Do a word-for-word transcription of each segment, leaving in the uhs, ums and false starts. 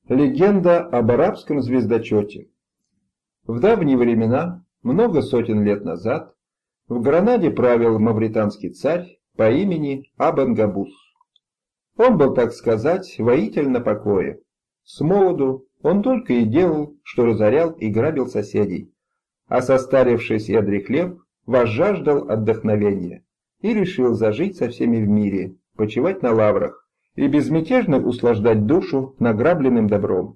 Легенда об арабском звездочете. В давние времена, много сотен лет назад, в Гранаде правил мавританский царь по имени Абен-Габус. Он был, так сказать, воитель на покое. С молоду он только и делал, что разорял и грабил соседей, а состарившись и одряхлев, возжаждал отдохновения и решил зажить со всеми в мире, почивать на лаврах и безмятежно услаждать душу награбленным добром.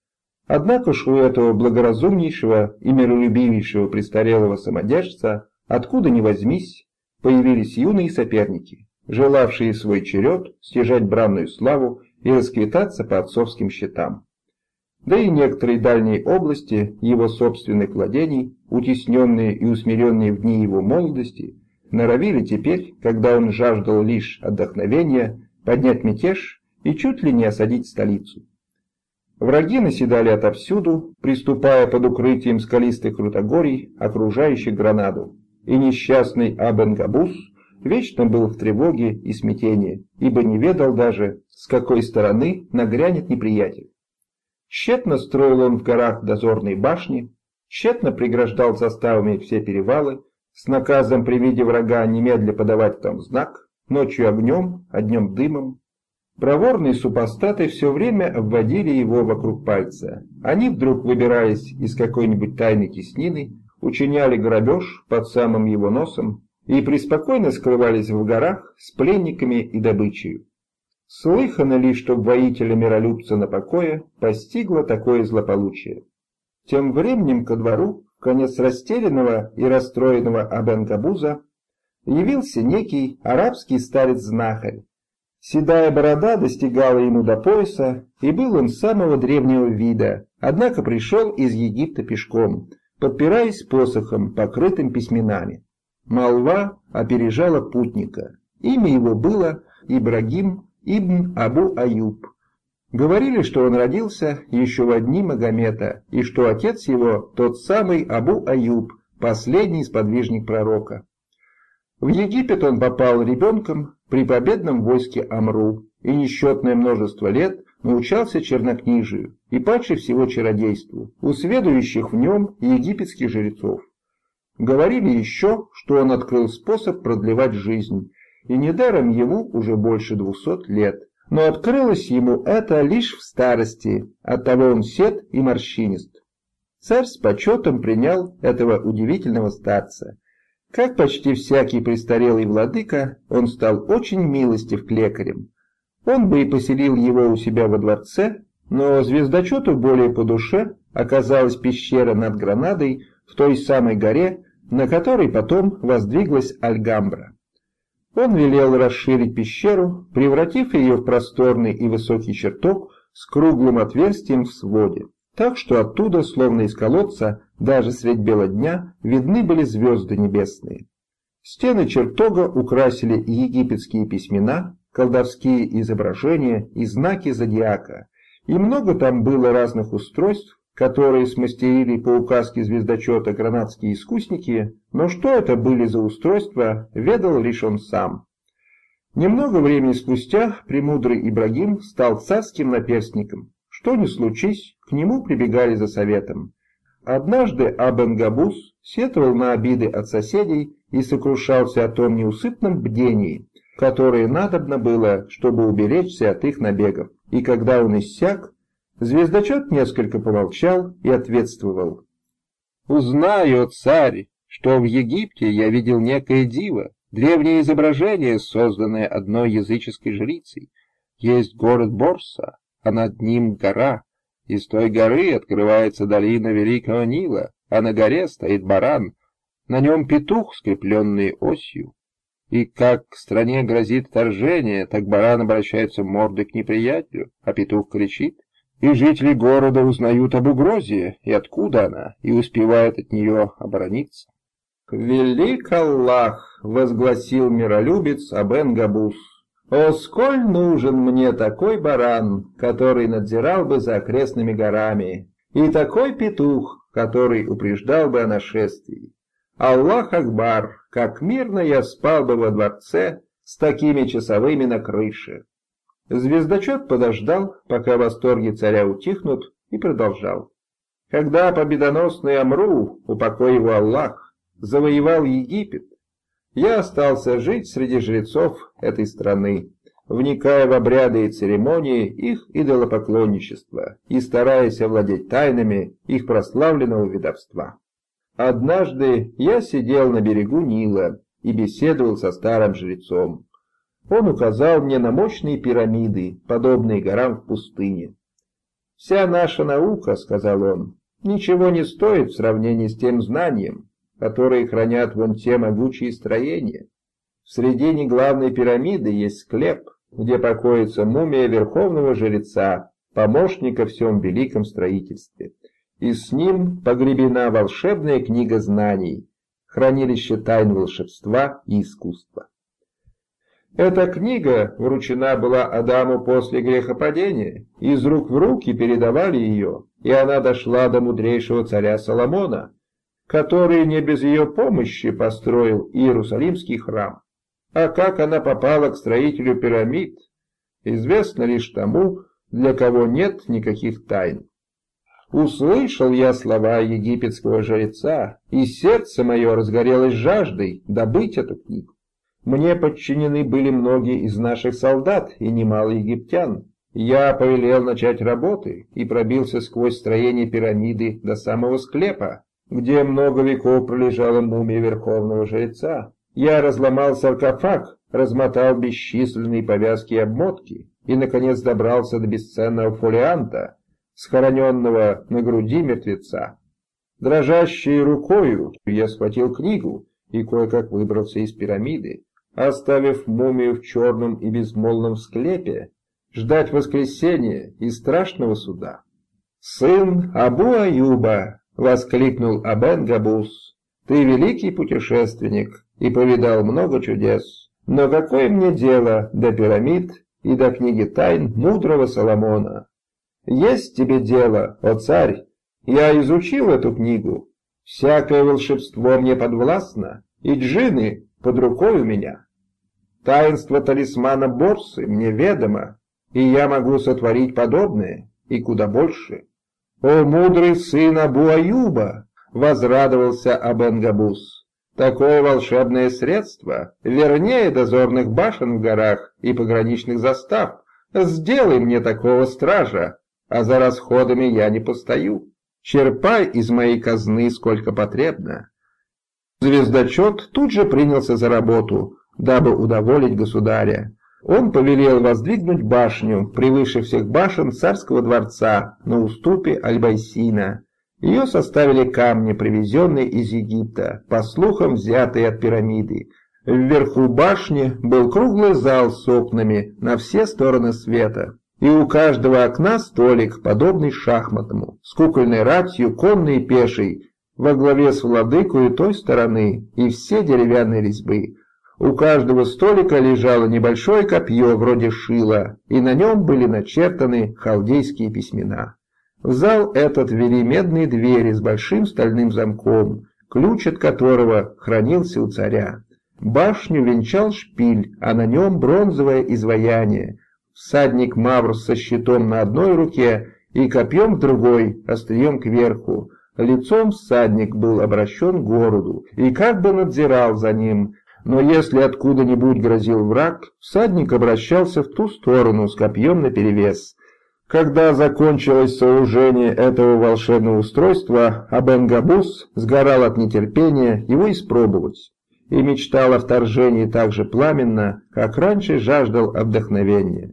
Однако ж у этого благоразумнейшего и миролюбивейшего престарелого самодержца, откуда ни возьмись, появились юные соперники, желавшие свой черед стяжать бранную славу и расквитаться по отцовским счетам. Да и некоторые дальние области его собственных владений, утесненные и усмиренные в дни его молодости, норовили теперь, когда он жаждал лишь отдохновения, поднять мятеж и чуть ли не осадить столицу. Враги наседали отовсюду, приступая под укрытием скалистых крутогорий, окружающих Гранаду, и несчастный Абен-Габус вечно был в тревоге и смятении, ибо не ведал даже, с какой стороны нагрянет неприятель. Тщетно строил он в горах дозорные башни, тщетно преграждал заставами все перевалы, с наказом при виде врага немедля подавать там знак, ночью огнем, а днем дымом. Проворные супостаты все время обводили его вокруг пальца. Они, вдруг выбираясь из какой-нибудь тайной теснины, учиняли грабеж под самым его носом и преспокойно скрывались в горах с пленниками и добычей. Слыхано ли, чтоб воителя-миролюбца на покое постигло такое злополучие? Тем временем ко двору, в конец растерянного и расстроенного Абен-Габуза, явился некий арабский старец-знахарь. Седая борода достигала ему до пояса, и был он самого древнего вида, однако пришел из Египта пешком, подпираясь посохом, покрытым письменами. Молва опережала путника. Имя его было Ибрагим ибн Абу Аюб. Говорили, что он родился еще в дни Магомета, и что отец его тот самый Абу Аюб, последний сподвижник пророка. В Египет он попал ребенком при победном войске Амру и несчетное множество лет научался чернокнижию и паче всего чародейству, у сведущих в нем египетских жрецов. Говорили еще, что он открыл способ продлевать жизнь, и недаром ему уже больше двухсот лет, но открылось ему это лишь в старости, оттого он сед и морщинист. Царь с почетом принял этого удивительного старца. Как почти всякий престарелый владыка, он стал очень милостив к лекарям. Он бы и поселил его у себя во дворце, но звездочету более по душе оказалась пещера над Гранадой в той самой горе, на которой потом воздвиглась Альгамбра. Он велел расширить пещеру, превратив ее в просторный и высокий чертог с круглым отверстием в своде, так что оттуда, словно из колодца, даже средь бела дня, видны были звезды небесные. Стены чертога украсили египетские письмена, колдовские изображения и знаки зодиака, и много там было разных устройств, которые смастерили по указке звездочета гранадские искусники, но что это были за устройства, ведал лишь он сам. Немного времени спустя премудрый Ибрагим стал царским наперстником. Что ни случись, к нему прибегали за советом. Однажды Абен-Габус сетовал на обиды от соседей и сокрушался о том неусыпном бдении, которое надобно было, чтобы уберечься от их набегов. И когда он иссяк, звездочет несколько помолчал и ответствовал: «Узнаю, о царь, что в Египте я видел некое диво, древнее изображение, созданное одной языческой жрицей. Есть город Борса, а над ним гора. Из той горы открывается долина Великого Нила, а на горе стоит баран, на нем петух, скрепленный осью. И как к стране грозит вторжение, так баран обращается мордой к неприятелю, а петух кричит, и жители города узнают об угрозе, и откуда она, и успевают от нее оборониться». «Велик Аллах!» — возгласил миролюбец Абен-Габус. «О, сколь нужен мне такой баран, который надзирал бы за окрестными горами, и такой петух, который упреждал бы о нашествии. Аллах Акбар, как мирно я спал бы во дворце с такими часовыми на крыше». Звездочет подождал, пока восторги царя утихнут, и продолжал. Когда победоносный Амру, упокой его Аллах, завоевал Египет, я остался жить среди жрецов этой страны, вникая в обряды и церемонии их идолопоклонничества и стараясь овладеть тайнами их прославленного ведовства. Однажды я сидел на берегу Нила и беседовал со старым жрецом. Он указал мне на мощные пирамиды, подобные горам в пустыне. «Вся наша наука, — сказал он, — ничего не стоит в сравнении с тем знанием, которые хранят вон те могучие строения. В середине главной пирамиды есть склеп, где покоится мумия верховного жреца, помощника в всем великом строительстве, и с ним погребена волшебная книга знаний, хранилище тайн волшебства и искусства. Эта книга вручена была Адаму после грехопадения, из рук в руки передавали ее, и она дошла до мудрейшего царя Соломона, который не без ее помощи построил Иерусалимский храм. А как она попала к строителю пирамид, известно лишь тому, для кого нет никаких тайн. Услышал я слова египетского жреца, и сердце мое разгорелось жаждой добыть эту книгу. Мне подчинены были многие из наших солдат и немало египтян. Я повелел начать работы и пробился сквозь строение пирамиды до самого склепа, где много веков пролежала мумия верховного жреца. Я разломал саркофаг, размотал бесчисленные повязки и обмотки и, наконец, добрался до бесценного фолианта, схороненного на груди мертвеца. Дрожащей рукою я схватил книгу и кое-как выбрался из пирамиды, оставив мумию в черном и безмолвном склепе, ждать воскресения и страшного суда. «Сын Абу-Аюба!» — воскликнул Абен-Габус. «Ты великий путешественник и повидал много чудес, но какое мне дело до пирамид и до книги тайн мудрого Соломона? Есть тебе дело, о царь, я изучил эту книгу, всякое волшебство мне подвластно, и джинны под рукой у меня. Таинство талисмана Борсы мне ведомо, и я могу сотворить подобное, и куда больше». «О, мудрый сын Абу-Аюба!» — возрадовался Абен-Габус. «Такое волшебное средство, вернее дозорных башен в горах и пограничных застав. Сделай мне такого стража, а за расходами я не постою. Черпай из моей казны сколько потребно». Звездочет тут же принялся за работу, дабы удоволить государя. Он повелел воздвигнуть башню, превыше всех башен царского дворца, на уступе Аль-Байсина. Ее составили камни, привезенные из Египта, по слухам взятые от пирамиды. Вверху башни был круглый зал с окнами на все стороны света, и у каждого окна столик, подобный шахматному, с кукольной ратью, конной и пешей, во главе с владыкою той стороны, и все деревянные резьбы. У каждого столика лежало небольшое копье вроде шила, и на нем были начертаны халдейские письмена. В зал этот вели медные двери с большим стальным замком, ключ от которого хранился у царя. Башню венчал шпиль, а на нем бронзовое изваяние. Всадник Мавр со щитом на одной руке и копьем в другой, острием кверху. Лицом всадник был обращен к городу и как бы надзирал за ним, но если откуда-нибудь грозил враг, всадник обращался в ту сторону с копьем наперевес. Когда закончилось сооружение этого волшебного устройства, Абен-Габус сгорал от нетерпения его испробовать и мечтал о вторжении так же пламенно, как раньше жаждал вдохновения.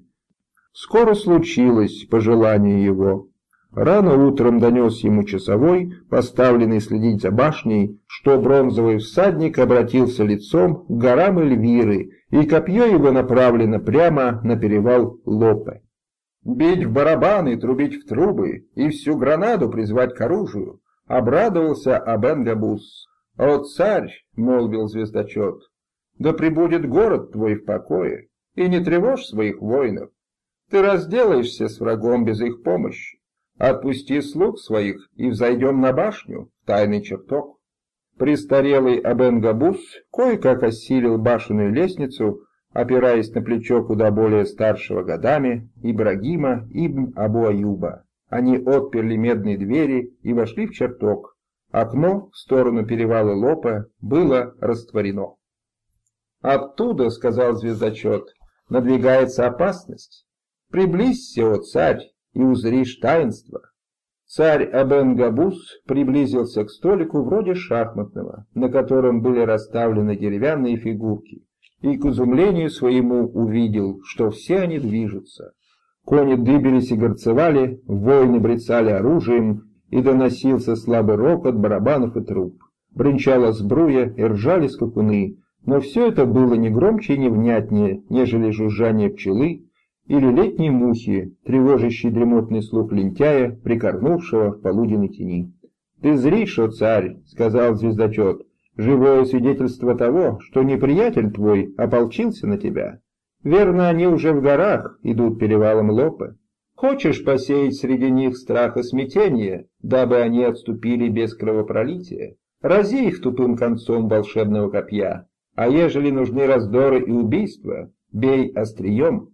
Скоро случилось по желанию его. Рано утром донес ему часовой, поставленный следить за башней, что бронзовый всадник обратился лицом к горам Эльвиры, и копье его направлено прямо на перевал Лопе. «Бить в барабаны, трубить в трубы и всю Гранаду призвать к оружию», — обрадовался Абен-Габус. «О, царь!» — молвил звездочет, — «да пребудет город твой в покое, и не тревожь своих воинов. Ты разделаешься с врагом без их помощи. Отпусти слуг своих и взойдем на башню, в тайный чертог». Престарелый Абен-Габус кое-как осилил башенную лестницу, опираясь на плечо куда более старшего годами Ибрагима ибн Абу Аюба. Они отперли медные двери и вошли в чертог. Окно в сторону перевала Лопа было растворено. «Оттуда, — сказал звездочет, — надвигается опасность. Приблизься, о царь, и узришь таинство». Царь Абен-Габус приблизился к столику вроде шахматного, на котором были расставлены деревянные фигурки, и к изумлению своему увидел, что все они движутся. Кони дыбились и горцевали, воины брецали оружием, и доносился слабый рокот барабанов и труб. Бренчала сбруя и ржали скакуны, но все это было не громче и не внятнее, нежели жужжание пчелы или летней мухи, тревожащей дремотный слух лентяя, прикорнувшего в полуденной тени. «Ты зришь, о царь, — сказал звездочет, — живое свидетельство того, что неприятель твой ополчился на тебя. Верно, они уже в горах идут перевалом Лопы. Хочешь посеять среди них страх и смятение, дабы они отступили без кровопролития? Рази их тупым концом волшебного копья, а ежели нужны раздоры и убийства, бей острием».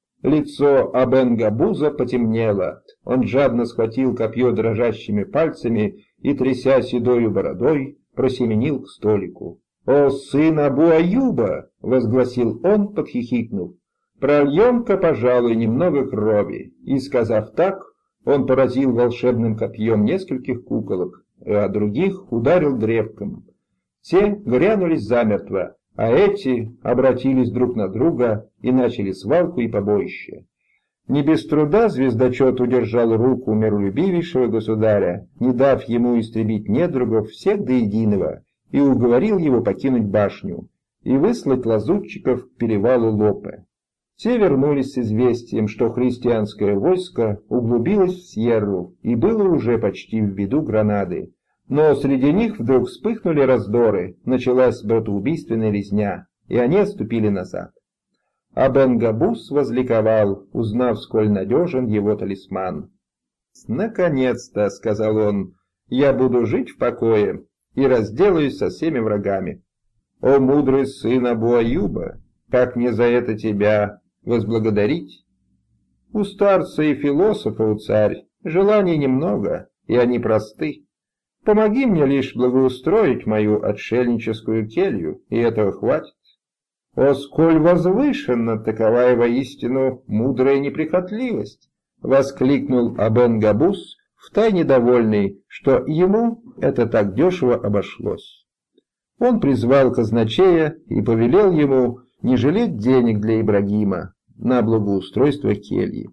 Лицо Абен-Габуза потемнело. Он жадно схватил копье дрожащими пальцами и, тряся седою бородой, просеменил к столику. «О, сын Абу Аюба!» — возгласил он, подхихикнув. «Прольем-ка, пожалуй, немного крови». И, сказав так, он поразил волшебным копьем нескольких куколок, а других ударил древком. Те грянулись замертво, а эти обратились друг на друга и начали свалку и побоище. Не без труда звездочет удержал руку миролюбивейшего государя, не дав ему истребить недругов всех до единого, и уговорил его покинуть башню и выслать лазутчиков к перевалу Лопе. Те вернулись с известием, что христианское войско углубилось в Сьерру и было уже почти в виду Гранады. Но среди них вдруг вспыхнули раздоры, началась братоубийственная резня, и они отступили назад. Абен-Габус возликовал, узнав, сколь надежен его талисман. «Наконец-то, — сказал он, — я буду жить в покое и разделаюсь со всеми врагами. О, мудрый сын Абу Аюба, как мне за это тебя возблагодарить? У старца и философа, у царь, желаний немного, и они просты. Помоги мне лишь благоустроить мою отшельническую келью, и этого хватит. О, сколь возвышенно таковая воистину мудрая неприхотливость!» — воскликнул Абен-Габус, втайне довольный, что ему это так дешево обошлось. Он призвал казначея и повелел ему не жалеть денег для Ибрагима на благоустройство кельи.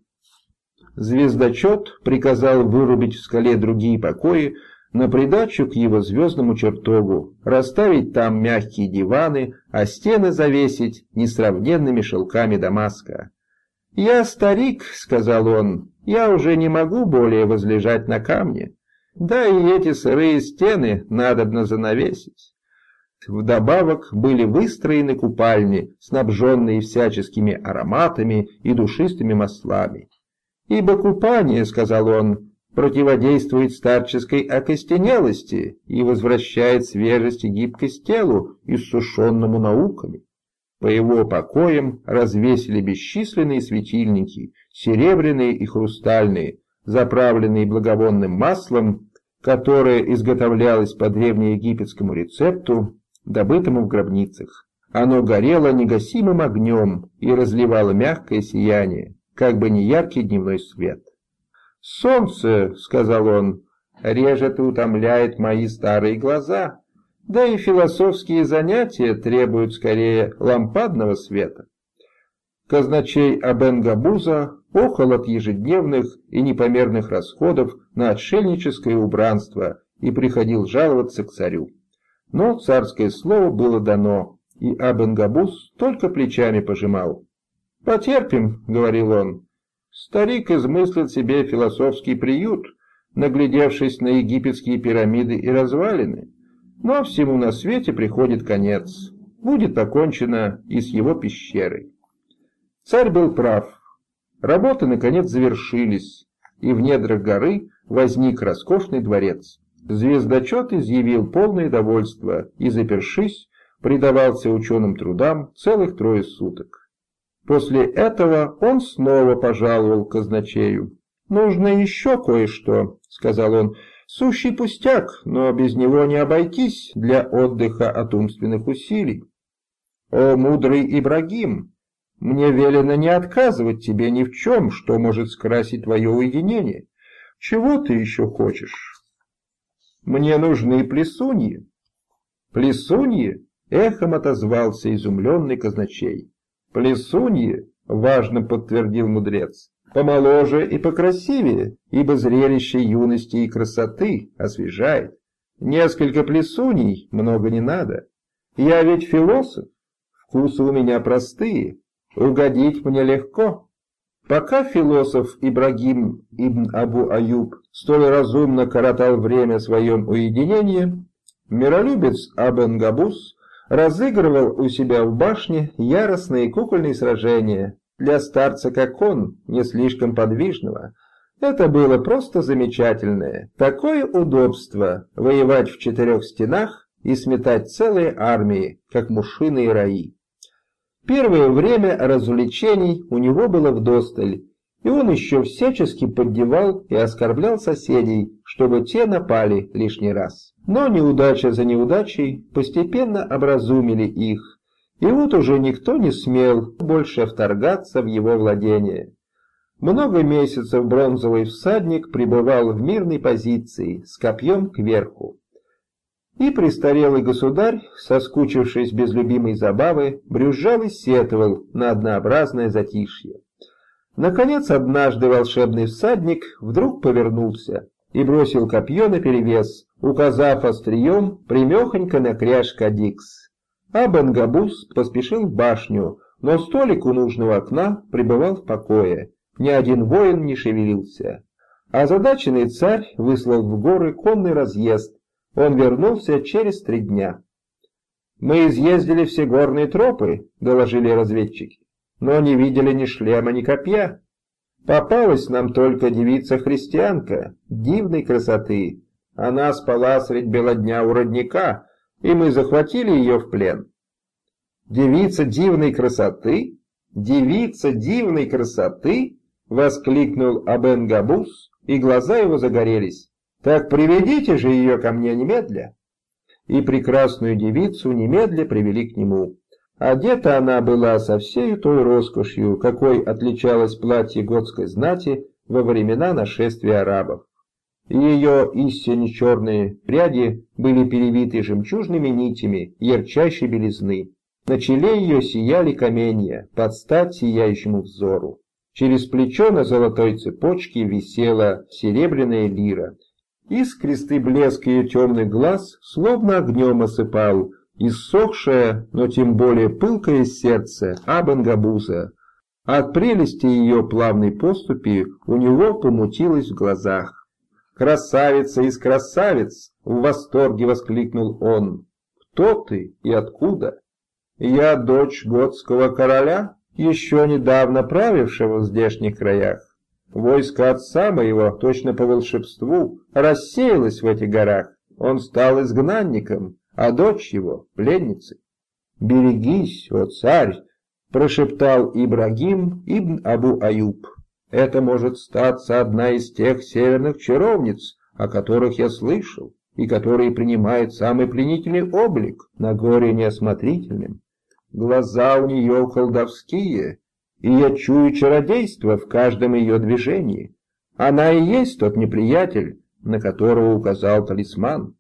Звездочет приказал вырубить в скале другие покои на придачу к его звездному чертогу, расставить там мягкие диваны, а стены завесить несравненными шелками Дамаска. «Я старик, — сказал он, — я уже не могу более возлежать на камне, да и эти сырые стены надобно занавесить». Вдобавок были выстроены купальни, снабженные всяческими ароматами и душистыми маслами. «Ибо купание, — сказал он, — противодействует старческой окостенелости и возвращает свежесть и гибкость телу, иссушенному науками». По его покоям развесили бесчисленные светильники, серебряные и хрустальные, заправленные благовонным маслом, которое изготовлялось по древнеегипетскому рецепту, добытому в гробницах. Оно горело негасимым огнем и разливало мягкое сияние, как бы не яркий дневной свет. «Солнце, — сказал он, — режет и утомляет мои старые глаза, да и философские занятия требуют скорее лампадного света». Казначей Абен-Габуза охал от ежедневных и непомерных расходов на отшельническое убранство и приходил жаловаться к царю. Но царское слово было дано, и Абен-Габуз только плечами пожимал. «Потерпим, — говорил он, — старик измыслит себе философский приют, наглядевшись на египетские пирамиды и развалины, но всему на свете приходит конец, будет окончено и с его пещерой». Царь был прав. Работы, наконец, завершились, и в недрах горы возник роскошный дворец. Звездочет изъявил полное довольство и, запершись, предавался ученым трудам целых трое суток. После этого он снова пожаловал к казначею. «Нужно еще кое-что», — сказал он, — «сущий пустяк, но без него не обойтись для отдыха от умственных усилий. О, мудрый Ибрагим, мне велено не отказывать тебе ни в чем, что может скрасить твое уединение. Чего ты еще хочешь?» «Мне нужны плесуньи». «Плесуньи?» — эхом отозвался изумленный казначей. «Плесуньи?» — важно подтвердил мудрец. «Помоложе и покрасивее, ибо зрелище юности и красоты освежает. Несколько плесуней много не надо. Я ведь философ, вкусы у меня простые, угодить мне легко». Пока философ Ибрагим ибн Абу Аюб столь разумно коротал время в своем уединении, миролюбец Абен-Габус разыгрывал у себя в башне яростные кукольные сражения. Для старца, как он, не слишком подвижного, это было просто замечательное. Такое удобство — воевать в четырех стенах и сметать целые армии, как мушиные раи. Первое время развлечений у него было вдосталь, и он еще всячески поддевал и оскорблял соседей, чтобы те напали лишний раз. Но неудача за неудачей постепенно образумили их, и вот уже никто не смел больше вторгаться в его владение. Много месяцев бронзовый всадник пребывал в мирной позиции, с копьем кверху. И престарелый государь, соскучившись без любимой забавы, брюзжал и сетовал на однообразное затишье. Наконец, однажды волшебный всадник вдруг повернулся и бросил копье наперевес, указав острием примехонько на кряж Кадикс. Абен-Габус поспешил в башню, но столик у нужного окна пребывал в покое, ни один воин не шевелился. Озадаченный царь выслал в горы конный разъезд. Он вернулся через три дня. «Мы изъездили все горные тропы», — доложили разведчики, «но не видели ни шлема, ни копья. Попалась нам только девица-христианка, дивной красоты. Она спала средь бела дня у родника, и мы захватили ее в плен». «Девица дивной красоты? Девица дивной красоты?» — воскликнул Абен-Габус, и глаза его загорелись. «Так приведите же ее ко мне немедля». И прекрасную девицу немедля привели к нему. Одета она была со всей той роскошью, какой отличалось платье готской знати во времена нашествия арабов. Ее истинно черные пряди были перевиты жемчужными нитями ярчайшей белизны. На челе ее сияли каменья, под стать сияющему взору. Через плечо на золотой цепочке висела серебряная лира. Искристый блеск ее темных глаз словно огнем осыпал иссохшее, но тем более пылкое сердце Абен-Габуса. От прелести ее плавной поступи у него помутилось в глазах. «Красавица из красавиц!» — в восторге воскликнул он. «Кто ты и откуда?» «Я дочь готского короля, еще недавно правившего в здешних краях. Войско отца моего, точно по волшебству, рассеялось в этих горах. Он стал изгнанником, а дочь его — пленницей». «Берегись, о царь!» — прошептал Ибрагим ибн Абу Аюб. «Это может статься одна из тех северных чаровниц, о которых я слышал, и которые принимают самый пленительный облик на горе неосмотрительным. Глаза у нее колдовские, и я чую чародейство в каждом ее движении. Она и есть тот неприятель, на которого указал талисман».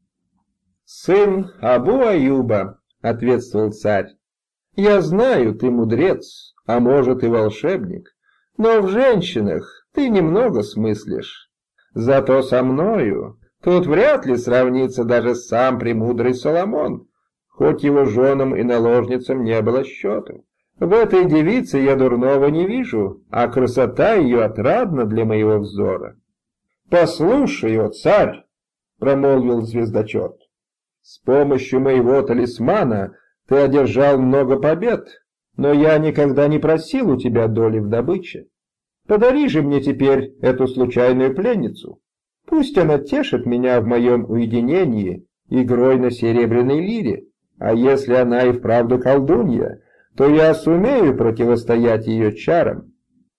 «Сын Абу Аюба», — ответствовал царь, — «я знаю, ты мудрец, а может и волшебник, но в женщинах ты немного смыслишь. Зато со мною тут вряд ли сравнится даже сам премудрый Соломон, хоть его женам и наложницам не было счету. В этой девице я дурного не вижу, а красота ее отрадна для моего взора». «Послушай, о царь», — промолвил звездочет, — «с помощью моего талисмана ты одержал много побед, но я никогда не просил у тебя доли в добыче. Подари же мне теперь эту случайную пленницу. Пусть она тешит меня в моем уединении игрой на серебряной лире, а если она и вправду колдунья, то я сумею противостоять ее чарам».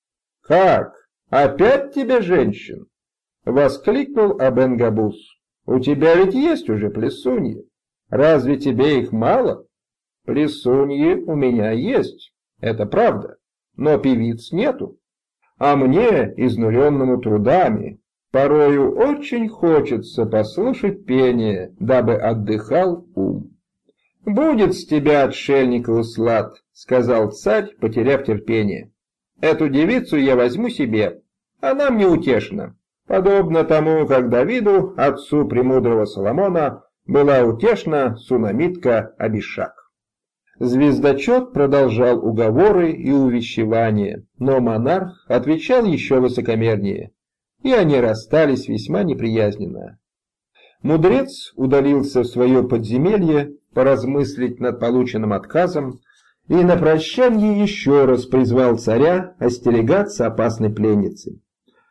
«Как? Опять тебе женщин?» — воскликнул Абен-Габус. «У тебя ведь есть уже плесуньи. Разве тебе их мало?» «Плесуньи у меня есть, это правда, но певиц нету. А мне, изнуренному трудами, порою очень хочется послушать пение, дабы отдыхал ум». «Будет с тебя, отшельник, услад», — сказал царь, потеряв терпение. «Эту девицу я возьму себе, она мне утешна, подобно тому, как Давиду, отцу премудрого Соломона, была утешна сунамитка Абишаг». Звездочет продолжал уговоры и увещевания, но монарх отвечал еще высокомернее, и они расстались весьма неприязненно. Мудрец удалился в свое подземелье поразмыслить над полученным отказом и на прощанье еще раз призвал царя остерегаться опасной пленницы.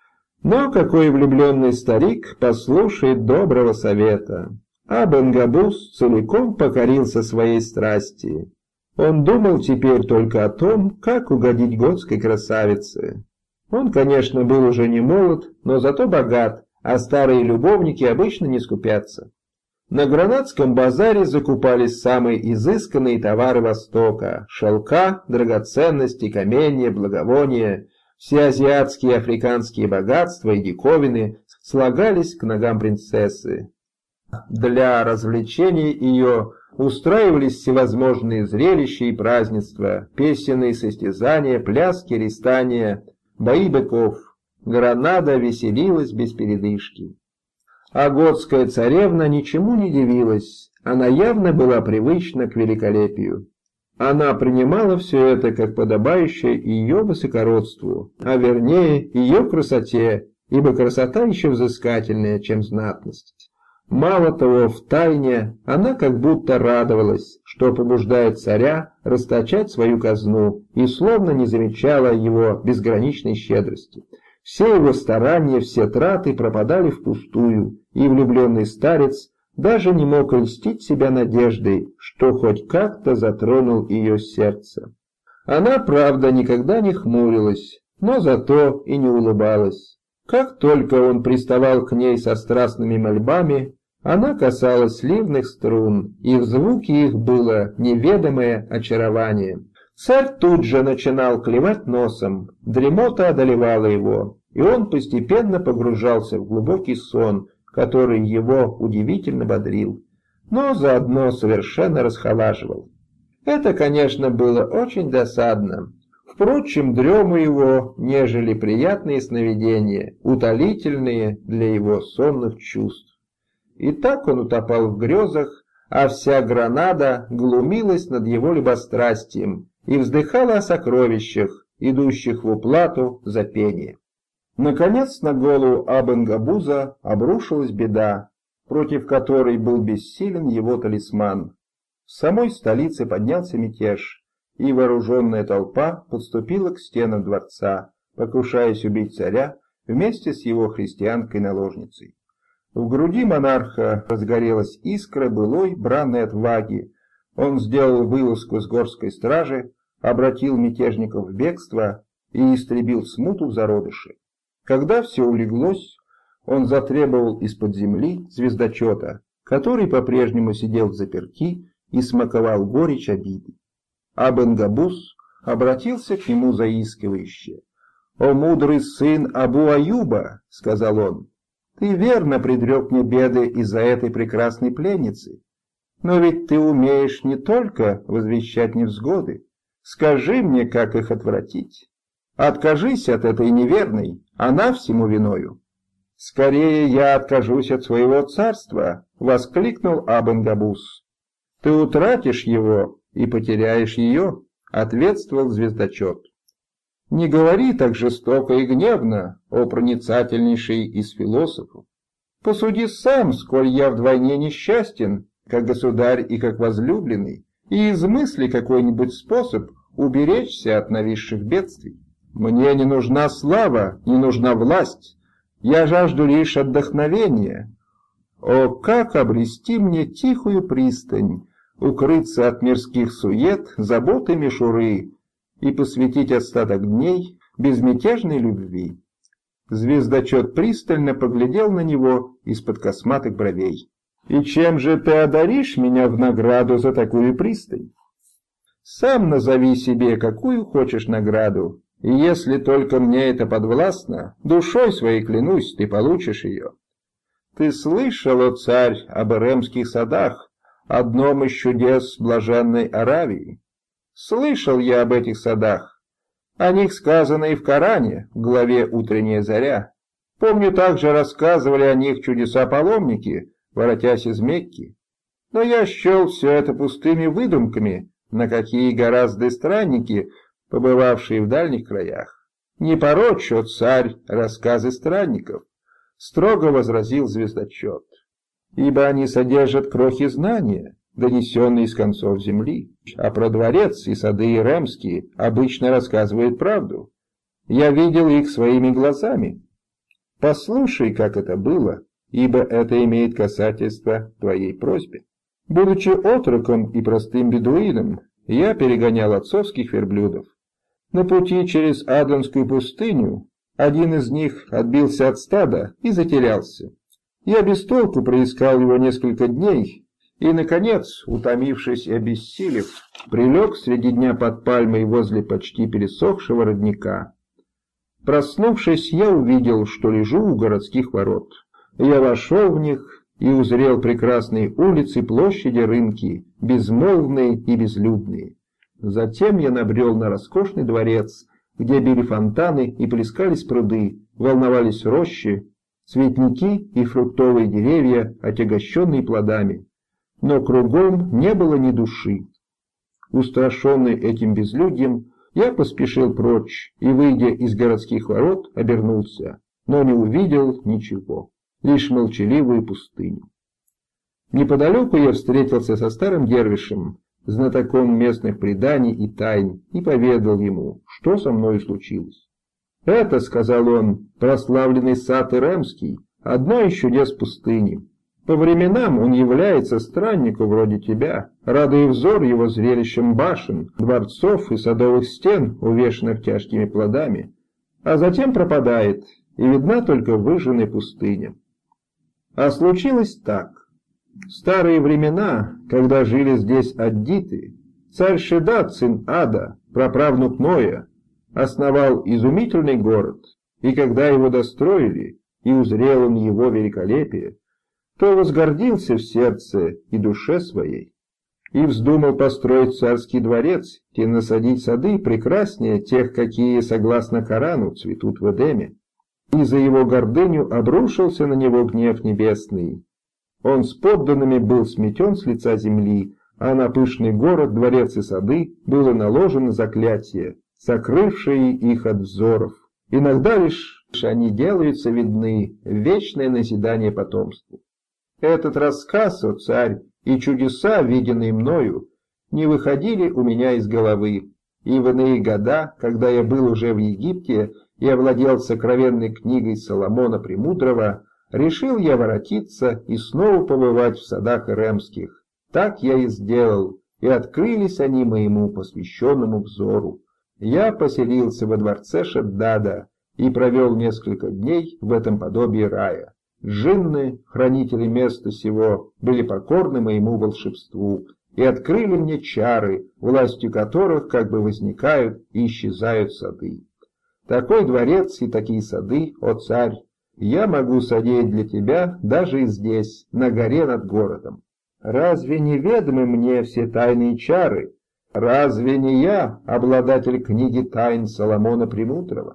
Но какой влюбленный старик послушает доброго совета? Абен-Габус целиком покорился своей страсти. Он думал теперь только о том, как угодить готской красавице. Он, конечно, был уже не молод, но зато богат, а старые любовники обычно не скупятся. На Гранадском базаре закупались самые изысканные товары Востока: шелка, драгоценности, каменья, благовония. Все азиатские и африканские богатства и диковины слагались к ногам принцессы. Для развлечений ее устраивались всевозможные зрелища и празднества, песенные состязания, пляски, рестания, бои быков. Гранада веселилась без передышки. А готская царевна ничему не дивилась, она явно была привычна к великолепию. Она принимала все это как подобающее ее высокородству, а вернее ее красоте, ибо красота еще взыскательнее, чем знатность. Мало того, втайне она как будто радовалась, что побуждает царя расточать свою казну, и словно не замечала его безграничной щедрости. Все его старания, все траты пропадали впустую, и влюбленный старец даже не мог льстить себя надеждой, что хоть как-то затронул ее сердце. Она, правда, никогда не хмурилась, но зато и не улыбалась. Как только он приставал к ней со страстными мольбами, она касалась ливных струн, и в звуке их было неведомое очарование. Царь тут же начинал клевать носом, дремота одолевала его, и он постепенно погружался в глубокий сон, который его удивительно бодрил, но заодно совершенно расхолаживал. Это, конечно, было очень досадно. Впрочем, дрему его нежели приятные сновидения, утолительные для его сонных чувств. И так он утопал в грезах, а вся Гранада глумилась над его любострастием и вздыхала о сокровищах, идущих в уплату за пение. Наконец на голову Абен-Габуза обрушилась беда, против которой был бессилен его талисман. В самой столице поднялся мятеж, и вооруженная толпа подступила к стенам дворца, покушаясь убить царя вместе с его христианкой-наложницей. В груди монарха разгорелась искра былой бранной отваги. Он сделал вылазку с горской стражи, обратил мятежников в бегство и истребил смуту в зародыше. Когда все улеглось, он затребовал из-под земли звездочета, который по-прежнему сидел взаперти и смаковал горечь обиды. Абен-Габус обратился к нему заискивающе. «О мудрый сын Абу-Аюба», — сказал он, — «ты верно предрек мне беды из-за этой прекрасной пленницы. Но ведь ты умеешь не только возвещать невзгоды. Скажи мне, как их отвратить. Откажись от этой неверной, она всему виною». «Скорее я откажусь от своего царства», — воскликнул Абен-Габус. «Ты утратишь его и потеряешь ее», — ответствовал звездочет. «Не говори так жестоко и гневно, о проницательнейший из философов. Посуди сам, сколь я вдвойне несчастен, как государь и как возлюбленный, и измысли какой-нибудь способ уберечься от нависших бедствий. Мне не нужна слава, не нужна власть, я жажду лишь отдохновения. О, как обрести мне тихую пристань, укрыться от мирских сует, забот и мишуры и посвятить остаток дней безмятежной любви. Звездочет пристально поглядел на него из-под косматых бровей. «И чем же ты одаришь меня в награду за такую пристань? Сам назови себе, какую хочешь награду, и если только мне это подвластно, душой своей клянусь, ты получишь ее. Ты слышал, о царь, об эремских садах, одном из чудес блаженной Аравии? Слышал я об этих садах. О них сказано и в Коране, в главе «Утренняя заря». Помню, также рассказывали о них чудеса паломники, воротясь из Мекки. Но я счел все это пустыми выдумками, на какие гораздо странники, побывавшие в дальних краях. «Не порочь, о царь, рассказы странников», — строго возразил звездочет, «ибо они содержат крохи знания, донесенные из концов земли, а про дворец и сады Иремские обычно рассказывают правду. Я видел их своими глазами. Послушай, как это было, ибо это имеет касательство к твоей просьбе. Будучи отроком и простым бедуином, я перегонял отцовских верблюдов. На пути через Аденскую пустыню один из них отбился от стада и затерялся. Я без толку проискал его несколько дней и, наконец, утомившись и обессилев, прилег среди дня под пальмой возле почти пересохшего родника. Проснувшись, я увидел, что лежу у городских ворот. Я вошел в них и узрел прекрасные улицы, площади, рынки, безмолвные и безлюдные. Затем я набрел на роскошный дворец, где били фонтаны и плескались пруды, волновались рощи, цветники и фруктовые деревья, отягощенные плодами. Но кругом не было ни души. Устрашенный этим безлюдьем, я поспешил прочь и, выйдя из городских ворот, обернулся, но не увидел ничего, лишь молчаливую пустыню. Неподалеку я встретился со старым дервишем, знатоком местных преданий и тайн, и поведал ему, что со мною случилось. «Это, — сказал он, — прославленный сад Иремский, одно из чудес пустыни. По временам он является страннику вроде тебя, радуя взор его зрелищем башен, дворцов и садовых стен, увешанных тяжкими плодами, а затем пропадает, и видна только выжженная пустыня. А случилось так. В старые времена, когда жили здесь аддиты, царь Шедад, сын Ада, праправнук Ноя, основал изумительный город, и когда его достроили, и узрел он его великолепие, то возгордился в сердце и душе своей, и вздумал построить царский дворец и насадить сады прекраснее тех, какие, согласно Корану, цветут в Эдеме. И за его гордыню обрушился на него гнев небесный. Он с подданными был сметен с лица земли, а на пышный город, дворец и сады было наложено заклятие, сокрывшее их от взоров. Иногда лишь они делаются видны, вечное назидание потомству. Этот рассказ, о царь, и чудеса, виденные мною, не выходили у меня из головы, и в иные года, когда я был уже в Египте и овладел сокровенной книгой Соломона Премудрого, решил я воротиться и снова побывать в садах Иремских. Так я и сделал, и открылись они моему посвященному взору. Я поселился во дворце Шеддада и провел несколько дней в этом подобии рая. Джинны, хранители места сего, были покорны моему волшебству и открыли мне чары, властью которых как бы возникают и исчезают сады. Такой дворец и такие сады, о царь, я могу содеять для тебя даже и здесь, на горе над городом. Разве не ведомы мне все тайные чары? Разве не я обладатель книги тайн Соломона Премудрого?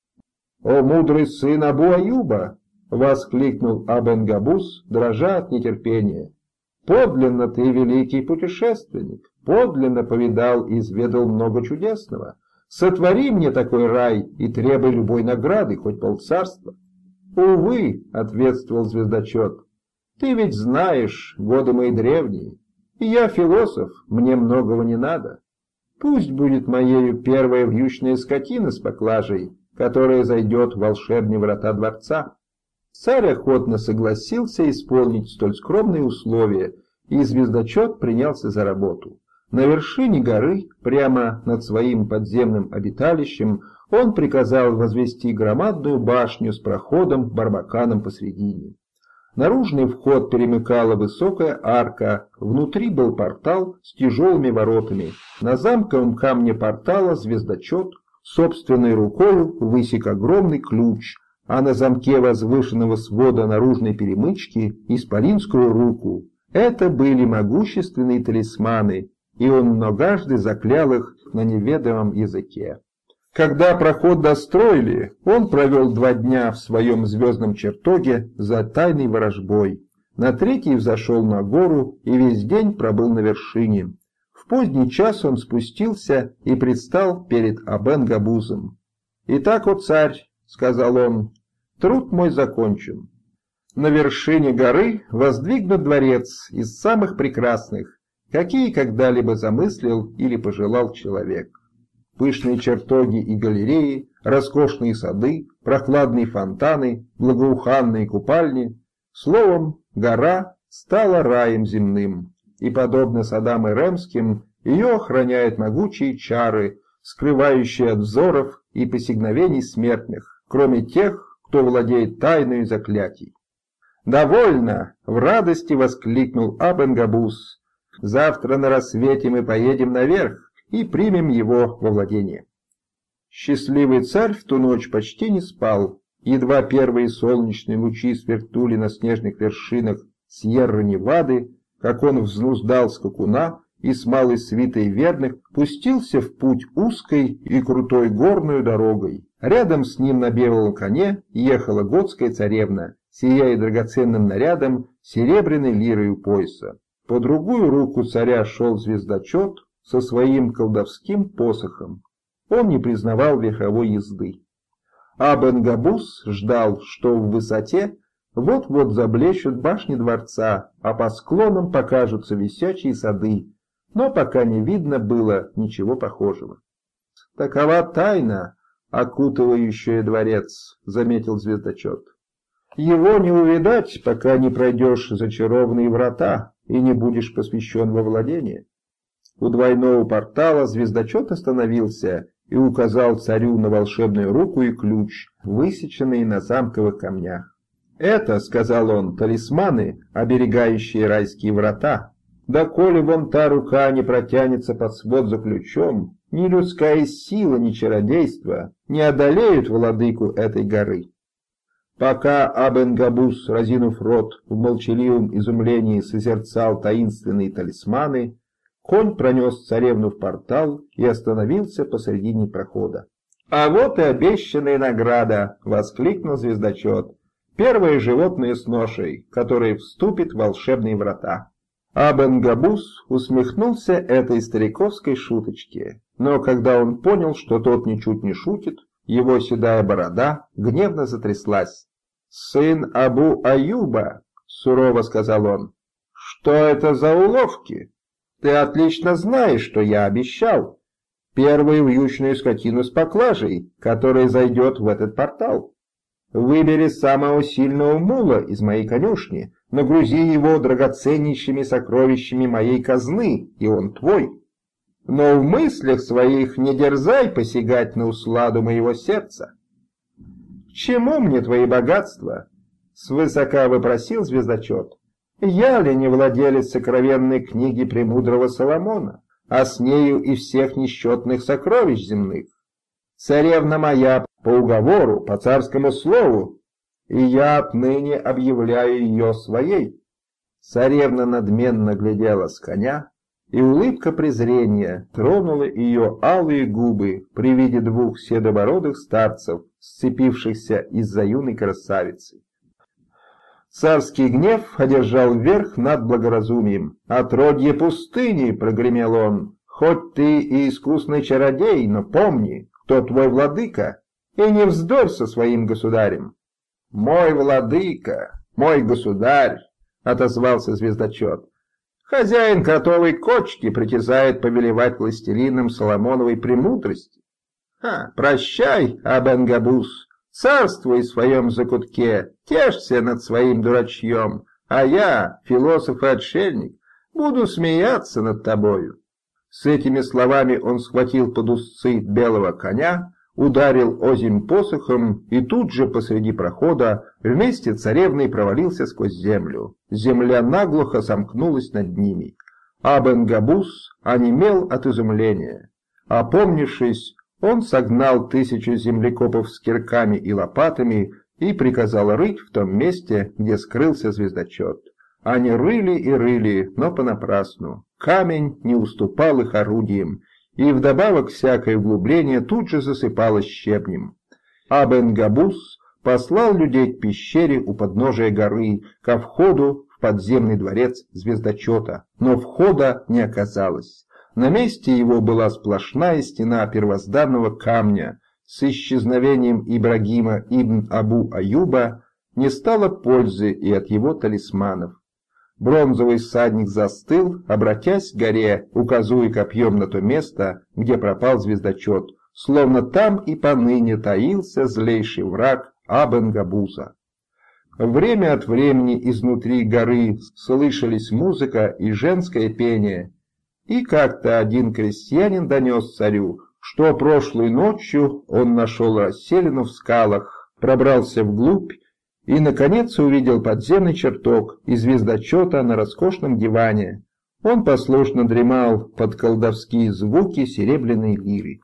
О мудрый сын Абу Аюба! — воскликнул Абен-Габус, дрожа от нетерпения. «Подлинно ты великий путешественник, подлинно повидал и изведал много чудесного. Сотвори мне такой рай и требуй любой награды, хоть полцарства». «Увы», — ответствовал звездочет, — «ты ведь знаешь, годы мои древние, и я философ, мне многого не надо. Пусть будет моею первая вьючная скотина с поклажей, которая зайдет в волшебные врата дворца». Царь охотно согласился исполнить столь скромные условия и звездочет принялся за работу. На вершине горы, прямо над своим подземным обиталищем, он приказал возвести громадную башню с проходом-барбаканом посредине. Наружный вход перемыкала высокая арка, внутри был портал с тяжелыми воротами. На замковом камне портала звездочет собственной рукою высек огромный ключ, а на замке возвышенного свода наружной перемычки исполинскую руку. Это были могущественные талисманы, и он многожды заклял их на неведомом языке. Когда проход достроили, он провел два дня в своем звездном чертоге за тайной ворожбой. На третий взошел на гору и весь день пробыл на вершине. В поздний час он спустился и предстал перед Абен-Габузом. «Итак, о царь», — сказал он, — «труд мой закончен. На вершине горы воздвигнут дворец из самых прекрасных, какие когда-либо замыслил или пожелал человек. Пышные чертоги и галереи, роскошные сады, прохладные фонтаны, благоуханные купальни. Словом, гора стала раем земным, и, подобно Содам и Ремским, ее охраняют могучие чары, скрывающие от взоров и посягновений смертных, кроме тех, кто владеет тайной заклятий. «Довольно!» — в радости воскликнул Абен-Габуз. «Завтра на рассвете мы поедем наверх и примем его во владение». Счастливый царь в ту ночь почти не спал. Едва первые солнечные лучи сверкнули на снежных вершинах Сьерра-Невады, как он взнуздал скакуна и с малой свитой верных пустился в путь узкой и крутой горную дорогой. Рядом с ним на белом коне ехала готская царевна, сияя драгоценным нарядом серебряной лирой у пояса. По другую руку царя шел звездочет со своим колдовским посохом. Он не признавал верховой езды. Абен-Габуз ждал, что в высоте вот-вот заблещут башни дворца, а по склонам покажутся висячие сады, но пока не видно было ничего похожего. «Такова тайна, окутывающая дворец», — заметил звездочет. «Его не увидать, пока не пройдешь зачарованные врата и не будешь посвящен во владение». У двойного портала звездочет остановился и указал царю на волшебную руку и ключ, высеченные на замковых камнях. «Это, — сказал он, — талисманы, оберегающие райские врата. Да коли вон та рука не протянется под свод за ключом, ни людская сила, ни чародейство не одолеют владыку этой горы». Пока Абен-Габуз, разинув рот, в молчаливом изумлении созерцал таинственные талисманы, конь пронес царевну в портал и остановился посредине прохода. «А вот и обещанная награда!» — воскликнул звездочет. «Первое животное с ношей, которое вступит в волшебные врата». Абен-Габуз усмехнулся этой стариковской шуточке, но когда он понял, что тот ничуть не шутит, его седая борода гневно затряслась. «Сын Абу-Аюба!» — сурово сказал он. «Что это за уловки? Ты отлично знаешь, что я обещал. Первую вьючную скотину с поклажей, которая зайдет в этот портал. Выбери самого сильного мула из моей конюшни, нагрузи его драгоценнейшими сокровищами моей казны, и он твой. Но в мыслях своих не дерзай посягать на усладу моего сердца». «К чему мне твои богатства?» — свысока вопросил звездочет. «Я ли не владелец сокровенной книги премудрого Соломона, а с нею и всех несчетных сокровищ земных? Царевна моя по уговору, по царскому слову, и я отныне объявляю ее своей». Царевна надменно глядела с коня, и улыбка презрения тронула ее алые губы при виде двух седобородых старцев, сцепившихся из-за юной красавицы. Царский гнев одержал верх над благоразумием. «Отродье пустыни!» — прогремел он. «Хоть ты и искусный чародей, но помни, кто твой владыка, и не вздорь со своим государем». «Мой владыка, мой государь!» — отозвался звездочет. «Хозяин кротовой кочки притязает повелевать властелином Соломоновой премудрости. Ха, прощай, Абен-Габуз, царствуй в своем закутке, тешься над своим дурачьем, а я, философ и отшельник, буду смеяться над тобою». С этими словами он схватил под усы белого коня, ударил озимь посохом и тут же посреди прохода вместе с царевной провалился сквозь землю. Земля наглухо сомкнулась над ними. Абен-Габус онемел от изумления. Опомнившись, он согнал тысячу землекопов с кирками и лопатами и приказал рыть в том месте, где скрылся звездочет. Они рыли и рыли, но понапрасну. Камень не уступал их орудиям, и вдобавок всякое углубление тут же засыпалось щебнем. Абен-Габус послал людей к пещере у подножия горы, ко входу в подземный дворец звездочета, но входа не оказалось. На месте его была сплошная стена первозданного камня. С исчезновением Ибрагима ибн Абу-Аюба не стало пользы и от его талисманов. Бронзовый всадник застыл, обратясь к горе, указуя копьем на то место, где пропал звездочет, словно там и поныне таился злейший враг Абен-Габуса. Время от времени изнутри горы слышались музыка и женское пение, и как-то один крестьянин донес царю, что прошлой ночью он нашел расселину в скалах, пробрался вглубь и, наконец, увидел подземный чертог и звездочета на роскошном диване. Он послушно дремал под колдовские звуки серебряной лиры.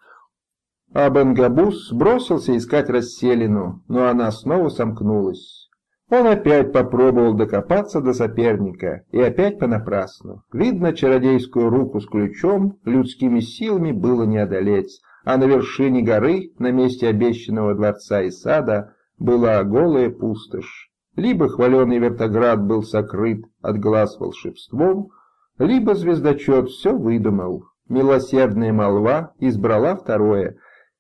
Абен-Габус бросился искать расселину, но она снова сомкнулась. Он опять попробовал докопаться до соперника, и опять понапрасну. Видно, чародейскую руку с ключом людскими силами было не одолеть, а на вершине горы, на месте обещанного дворца и сада, была голая пустошь. Либо хваленый вертоград был сокрыт от глаз волшебством, либо звездочет все выдумал. Милосердная молва избрала второе,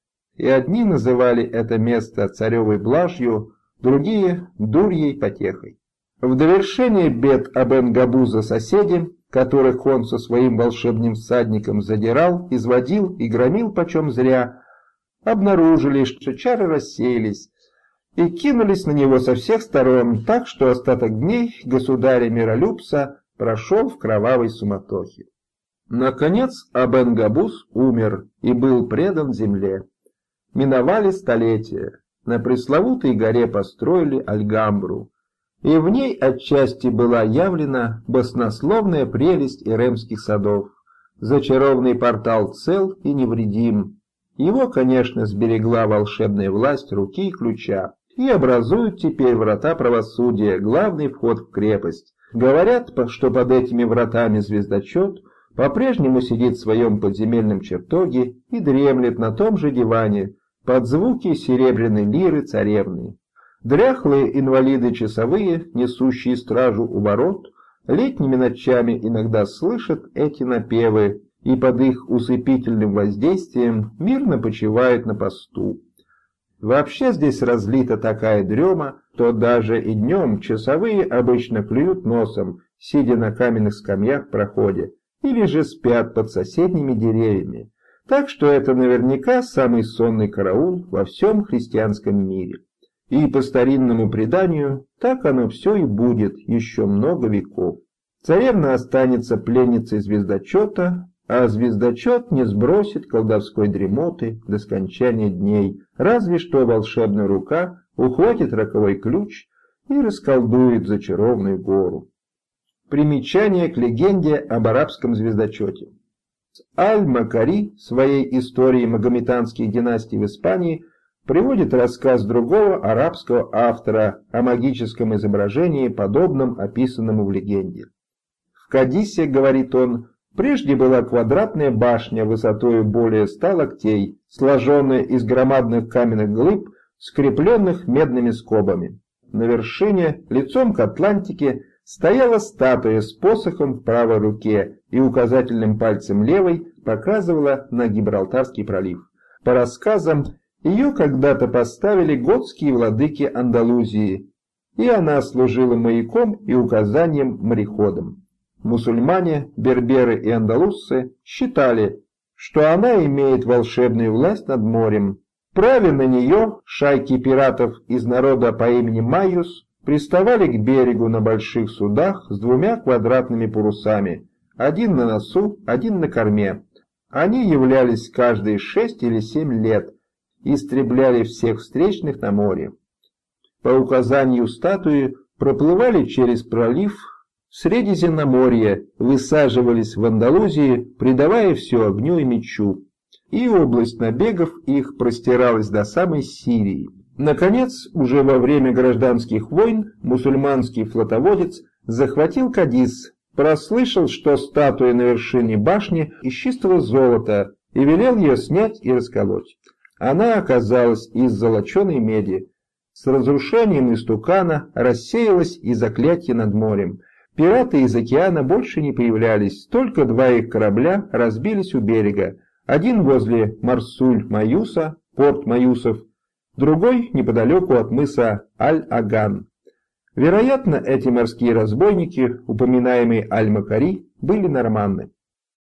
и одни называли это место царевой блажью, другие — дурьей потехой. В довершение бед Абен-Габуза соседи, которых он со своим волшебным всадником задирал, изводил и громил почем зря, обнаружили, что чары рассеялись, и кинулись на него со всех сторон, так что остаток дней государя-миролюбца прошел в кровавой суматохе. Наконец Абен-Габуз умер и был предан земле. Миновали столетия. На пресловутой горе построили Альгамбру, и в ней отчасти была явлена баснословная прелесть эремских садов. Зачарованный портал цел и невредим. Его, конечно, сберегла волшебная власть руки и ключа, и образуют теперь врата правосудия, главный вход в крепость. Говорят, что под этими вратами звездочет по-прежнему сидит в своем подземельном чертоге и дремлет на том же диване, под звуки серебряной лиры царевны. Дряхлые инвалиды-часовые, несущие стражу у ворот, летними ночами иногда слышат эти напевы и под их усыпительным воздействием мирно почивают на посту. Вообще здесь разлита такая дрема, что даже и днем часовые обычно клюют носом, сидя на каменных скамьях в проходе, или же спят под соседними деревьями. Так что это наверняка самый сонный караул во всем христианском мире. И по старинному преданию, так оно все и будет еще много веков. Царевна останется пленницей звездочета, а звездочет не сбросит колдовской дремоты до скончания дней, разве что волшебная рука ухватит роковой ключ и расколдует зачарованную гору. Примечание к легенде об арабском звездочете. Аль-Макари в своей истории магометанских династий в Испании приводит рассказ другого арабского автора о магическом изображении, подобном описанному в легенде. В Кадисе, говорит он, прежде была квадратная башня высотой более ста локтей, сложенная из громадных каменных глыб, скрепленных медными скобами. На вершине, лицом к Атлантике, стояла статуя с посохом в правой руке и указательным пальцем левой показывала на Гибралтарский пролив. По рассказам, ее когда-то поставили готские владыки Андалузии, и она служила маяком и указанием мореходам. Мусульмане, берберы и андалузцы считали, что она имеет волшебную власть над морем. Правя на нее, шайки пиратов из народа по имени Майюс приставали к берегу на больших судах с двумя квадратными парусами, один на носу, один на корме. Они являлись каждые шесть или семь лет и истребляли всех встречных на море. По указанию статуи проплывали через пролив в Средиземноморье, высаживались в Андалузии, придавая все огню и мечу. И область набегов их простиралась до самой Сирии. Наконец, уже во время гражданских войн, мусульманский флотоводец захватил Кадис, прослышал, что статуя на вершине башни из чистого золота, и велел ее снять и расколоть. Она оказалась из золоченой меди. С разрушением истукана рассеялось и заклятие над морем. Пираты из океана больше не появлялись, только два их корабля разбились у берега. Один возле Марсуль-Маюса, порт Маюсов, другой неподалеку от мыса Аль-Аган. Вероятно, эти морские разбойники, упоминаемые Аль-Макари, были норманны.